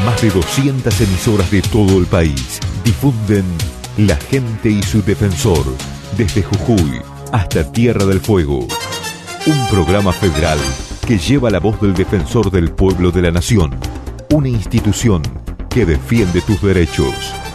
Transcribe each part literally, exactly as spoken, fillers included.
Más de doscientas emisoras de todo el país difunden La Gente y su Defensor, desde Jujuy hasta Tierra del Fuego. Un programa federal que lleva la voz del defensor del pueblo de la nación, una institución que defiende tus derechos.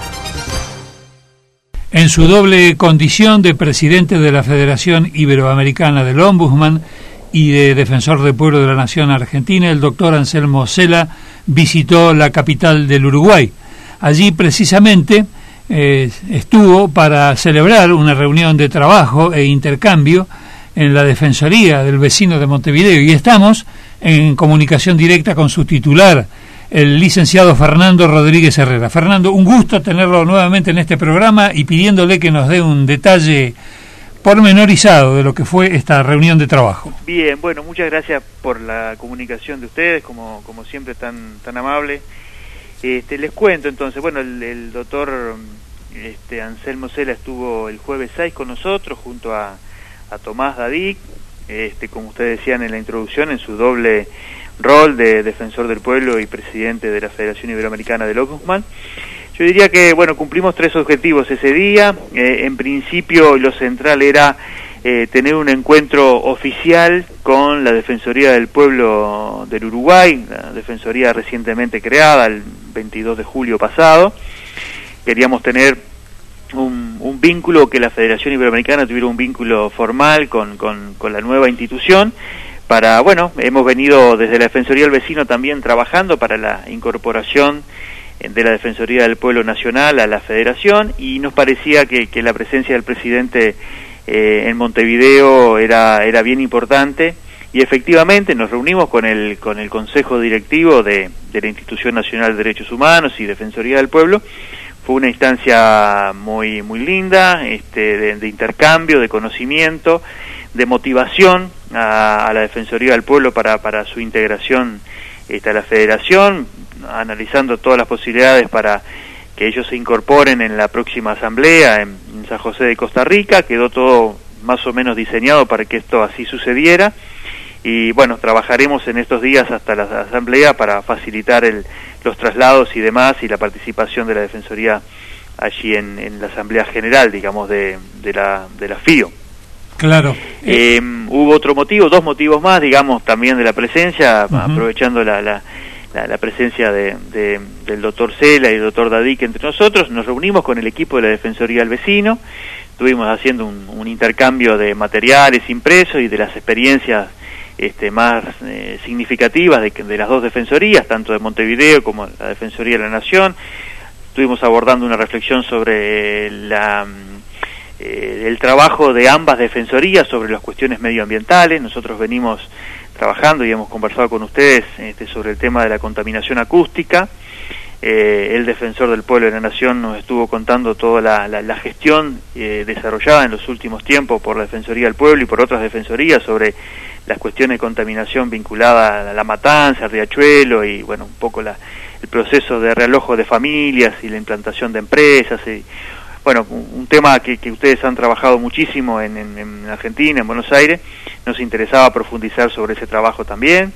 En su doble condición de presidente de la Federación Iberoamericana del Ombudsman y de defensor del pueblo de la nación argentina, el doctor Anselmo Cela visitó la capital del Uruguay. Allí precisamente eh, estuvo para celebrar una reunión de trabajo e intercambio en la Defensoría del Vecino de Montevideo, y estamos en comunicación directa con su titular, el licenciado Fernando Rodríguez Herrera. Fernando, un gusto tenerlo nuevamente en este programa y pidiéndole que nos dé un detalle pormenorizado de lo que fue esta reunión de trabajo. Bien, bueno, muchas gracias por la comunicación de ustedes, como como siempre tan tan amable. Este, les cuento entonces, bueno, el, el doctor este, Anselmo Cela estuvo el jueves seis con nosotros junto a, a Tomás Dadic, este, como ustedes decían en la introducción, en su doble rol de defensor del pueblo y presidente de la Federación Iberoamericana del Ombudsman. Yo diría que, bueno, cumplimos tres objetivos ese día. Eh, en principio, lo central era eh, tener un encuentro oficial con la Defensoría del Pueblo del Uruguay, la Defensoría recientemente creada el veintidós de julio pasado. Queríamos tener un, un vínculo, que la Federación Iberoamericana tuviera un vínculo formal con, con, con la nueva institución. Para, bueno, hemos venido desde la Defensoría del Vecino también trabajando para la incorporación de la Defensoría del Pueblo Nacional a la Federación, y nos parecía que, que la presencia del presidente eh, en Montevideo era era bien importante, y efectivamente nos reunimos con el con el Consejo Directivo de, de la Institución Nacional de Derechos Humanos y Defensoría del Pueblo. Fue una instancia muy muy linda, este, de, de intercambio, de conocimiento, de motivación a, a la Defensoría del Pueblo para, para su integración este, a la Federación, analizando todas las posibilidades para que ellos se incorporen en la próxima asamblea en, en San José de Costa Rica. Quedó todo más o menos diseñado para que esto así sucediera, y bueno, trabajaremos en estos días hasta la asamblea para facilitar el, los traslados y demás, y la participación de la Defensoría allí en, en la asamblea general, digamos, de, de la de la FIO. Claro. Eh, hubo otro motivo, dos motivos más, digamos, también de la presencia, uh-huh. aprovechando la, la La, la presencia de, de, del doctor Cela y el doctor Dadic entre nosotros. Nos reunimos con el equipo de la Defensoría del Vecino, estuvimos haciendo un, un intercambio de materiales impresos y de las experiencias este, más eh, significativas de, de las dos defensorías, tanto de Montevideo como la Defensoría de la Nación. Estuvimos abordando una reflexión sobre la, eh, el trabajo de ambas defensorías sobre las cuestiones medioambientales. Nosotros venimos trabajando y hemos conversado con ustedes este, sobre el tema de la contaminación acústica. Eh, el defensor del pueblo de la nación nos estuvo contando toda la, la, la gestión eh, desarrollada en los últimos tiempos por la Defensoría del Pueblo y por otras defensorías sobre las cuestiones de contaminación vinculada a la Matanza, al Riachuelo, y bueno, un poco la, el proceso de realojo de familias y la implantación de empresas. Y, bueno, un tema que, que ustedes han trabajado muchísimo en, en, en Argentina, en Buenos Aires. Nos interesaba profundizar sobre ese trabajo también.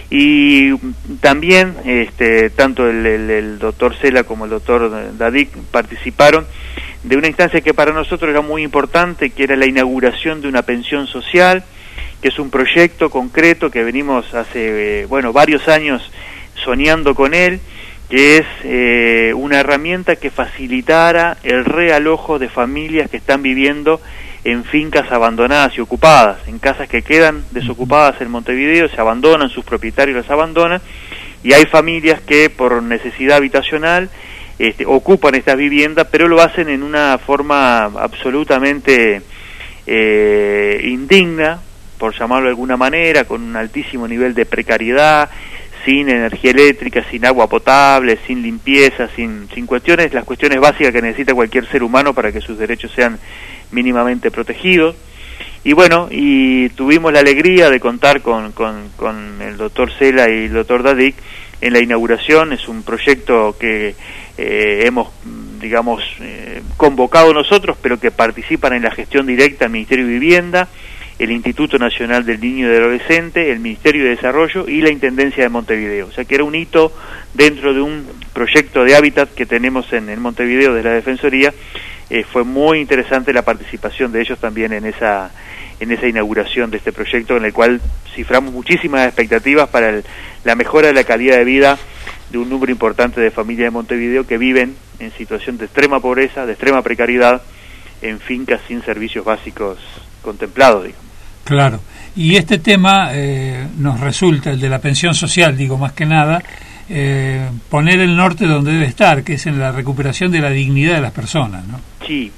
Y también, este, tanto el, el, el doctor Cela como el doctor Dadic participaron de una instancia que para nosotros era muy importante, que era la inauguración de una pensión social, que es un proyecto concreto que venimos hace, eh, bueno, varios años soñando con él, que es eh, una herramienta que facilitara el realojo de familias que están viviendo en fincas abandonadas y ocupadas, en casas que quedan desocupadas en Montevideo, se abandonan, sus propietarios las abandonan, y hay familias que por necesidad habitacional este, ocupan estas viviendas, pero lo hacen en una forma absolutamente eh, indigna, por llamarlo de alguna manera, con un altísimo nivel de precariedad, sin energía eléctrica, sin agua potable, sin limpieza, sin, sin cuestiones, las cuestiones básicas que necesita cualquier ser humano para que sus derechos sean mínimamente protegidos. Y bueno, y tuvimos la alegría de contar con, con, con el doctor Cela y el doctor Dadic en la inauguración. Es un proyecto que eh, hemos, digamos, eh, convocado nosotros, pero que participan en la gestión directa del Ministerio de Vivienda, el Instituto Nacional del Niño y del Adolescente, el Ministerio de Desarrollo y la Intendencia de Montevideo. O sea que era un hito dentro de un proyecto de hábitat que tenemos en, en Montevideo de la Defensoría. Eh, fue muy interesante la participación de ellos también en esa en esa inauguración de este proyecto, en el cual ciframos muchísimas expectativas para el, la mejora de la calidad de vida de un número importante de familias de Montevideo que viven en situación de extrema pobreza, de extrema precariedad, en fincas sin servicios básicos contemplados, digamos. Claro, y este tema eh, nos resulta, el de la pensión social, digo, más que nada, eh, poner el norte donde debe estar, que es en la recuperación de la dignidad de las personas, ¿no? Sí,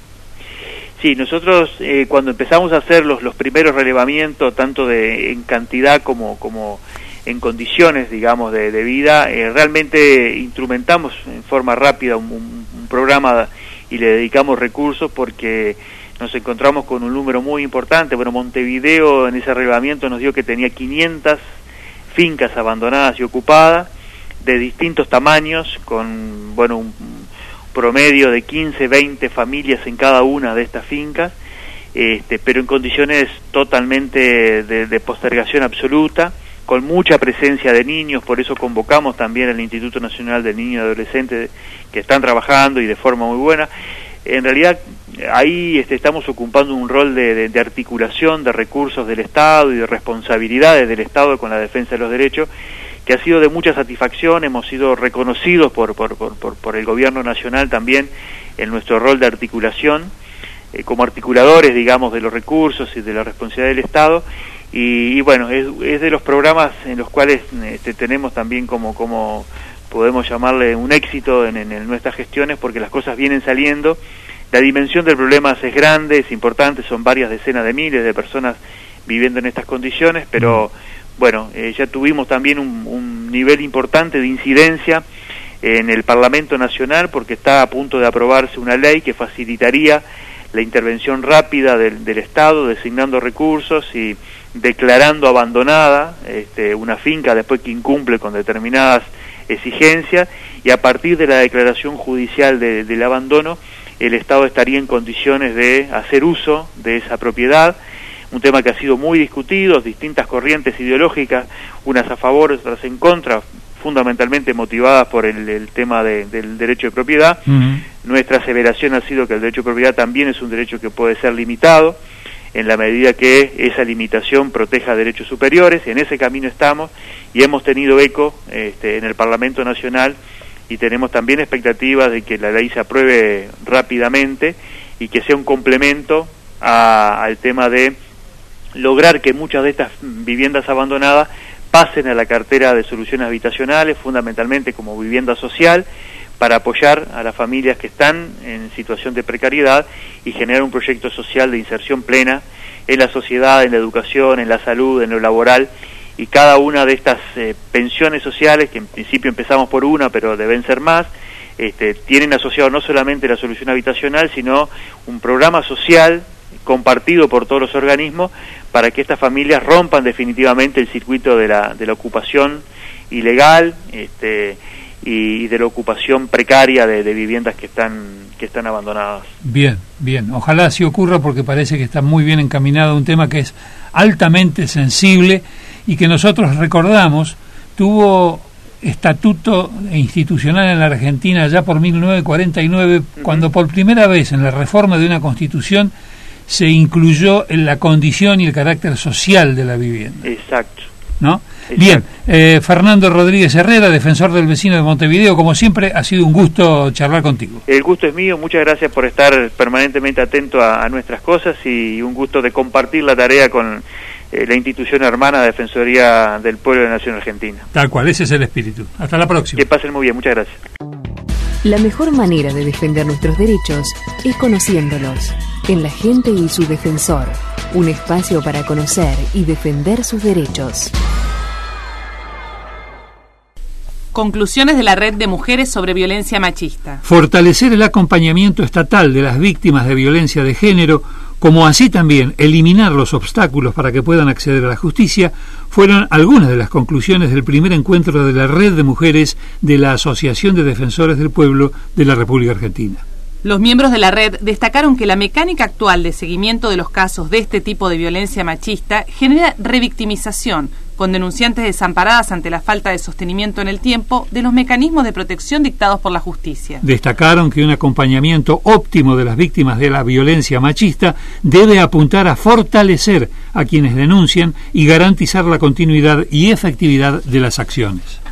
sí, nosotros eh, cuando empezamos a hacer los, los primeros relevamientos, tanto de en cantidad como, como en condiciones, digamos, de, de vida, eh, realmente instrumentamos en forma rápida un, un, un programa y le dedicamos recursos porque nos encontramos con un número muy importante. Bueno, Montevideo en ese relevamiento nos dio que tenía quinientas fincas abandonadas y ocupadas de distintos tamaños, con, bueno, un promedio de quince, veinte familias en cada una de estas fincas, este, pero en condiciones totalmente de, de postergación absoluta, con mucha presencia de niños. Por eso convocamos también al Instituto Nacional del Niño y Adolescente, que están trabajando y de forma muy buena. En realidad ahí este, estamos ocupando un rol de, de, de articulación de recursos del Estado y de responsabilidades del Estado con la defensa de los derechos, que ha sido de mucha satisfacción. Hemos sido reconocidos por, por, por, por, por el Gobierno Nacional también en nuestro rol de articulación, eh, como articuladores, digamos, de los recursos y de la responsabilidad del Estado. Y, y bueno, es, es de los programas en los cuales este, tenemos también como, como podemos llamarle un éxito en, en, en nuestras gestiones, porque las cosas vienen saliendo. La dimensión del problema es grande, es importante, son varias decenas de miles de personas viviendo en estas condiciones, pero bueno, eh, ya tuvimos también un, un nivel importante de incidencia en el Parlamento Nacional, porque está a punto de aprobarse una ley que facilitaría la intervención rápida del, del Estado, designando recursos y declarando abandonada este, una finca después que incumple con determinadas exigencias, y a partir de la declaración judicial de, del abandono, el Estado estaría en condiciones de hacer uso de esa propiedad. Un tema que ha sido muy discutido, distintas corrientes ideológicas, unas a favor, otras en contra, fundamentalmente motivadas por el, el tema de, del derecho de propiedad. Uh-huh. Nuestra aseveración ha sido que el derecho de propiedad también es un derecho que puede ser limitado, en la medida que esa limitación proteja derechos superiores. En ese camino estamos y hemos tenido eco este, en el Parlamento Nacional, y tenemos también expectativas de que la ley se apruebe rápidamente y que sea un complemento a, al tema de lograr que muchas de estas viviendas abandonadas pasen a la cartera de soluciones habitacionales, fundamentalmente como vivienda social, para apoyar a las familias que están en situación de precariedad y generar un proyecto social de inserción plena en la sociedad, en la educación, en la salud, en lo laboral. Y cada una de estas eh, pensiones sociales, que en principio empezamos por una, pero deben ser más, este, tienen asociado no solamente la solución habitacional, sino un programa social compartido por todos los organismos para que estas familias rompan definitivamente el circuito de la, de la ocupación ilegal este, y, y de la ocupación precaria de, de viviendas que están, que están abandonadas. Bien, bien. Ojalá así ocurra, porque parece que está muy bien encaminado un tema que es altamente sensible y que nosotros recordamos tuvo estatuto institucional en la Argentina ya por mil novecientos cuarenta y nueve, uh-huh. cuando por primera vez en la reforma de una constitución se incluyó en la condición y el carácter social de la vivienda. Exacto. ¿No? Exacto. Bien, eh, Fernando Rodríguez Herrera, defensor del vecino de Montevideo, como siempre ha sido un gusto charlar contigo. El gusto es mío, muchas gracias por estar permanentemente atento a, a nuestras cosas, y un gusto de compartir la tarea con eh, la institución hermana Defensoría del Pueblo de la Nación Argentina. Tal cual, ese es el espíritu. Hasta la próxima. Que pasen muy bien, muchas gracias. La mejor manera de defender nuestros derechos es conociéndolos. En La Gente y su Defensor, un espacio para conocer y defender sus derechos. Conclusiones de la Red de Mujeres sobre Violencia Machista. Fortalecer el acompañamiento estatal de las víctimas de violencia de género, como así también eliminar los obstáculos para que puedan acceder a la justicia, fueron algunas de las conclusiones del primer encuentro de la Red de Mujeres de la Asociación de Defensores del Pueblo de la República Argentina. Los miembros de la red destacaron que la mecánica actual de seguimiento de los casos de este tipo de violencia machista genera revictimización, con denunciantes desamparadas ante la falta de sostenimiento en el tiempo de los mecanismos de protección dictados por la justicia. Destacaron que un acompañamiento óptimo de las víctimas de la violencia machista debe apuntar a fortalecer a quienes denuncian y garantizar la continuidad y efectividad de las acciones.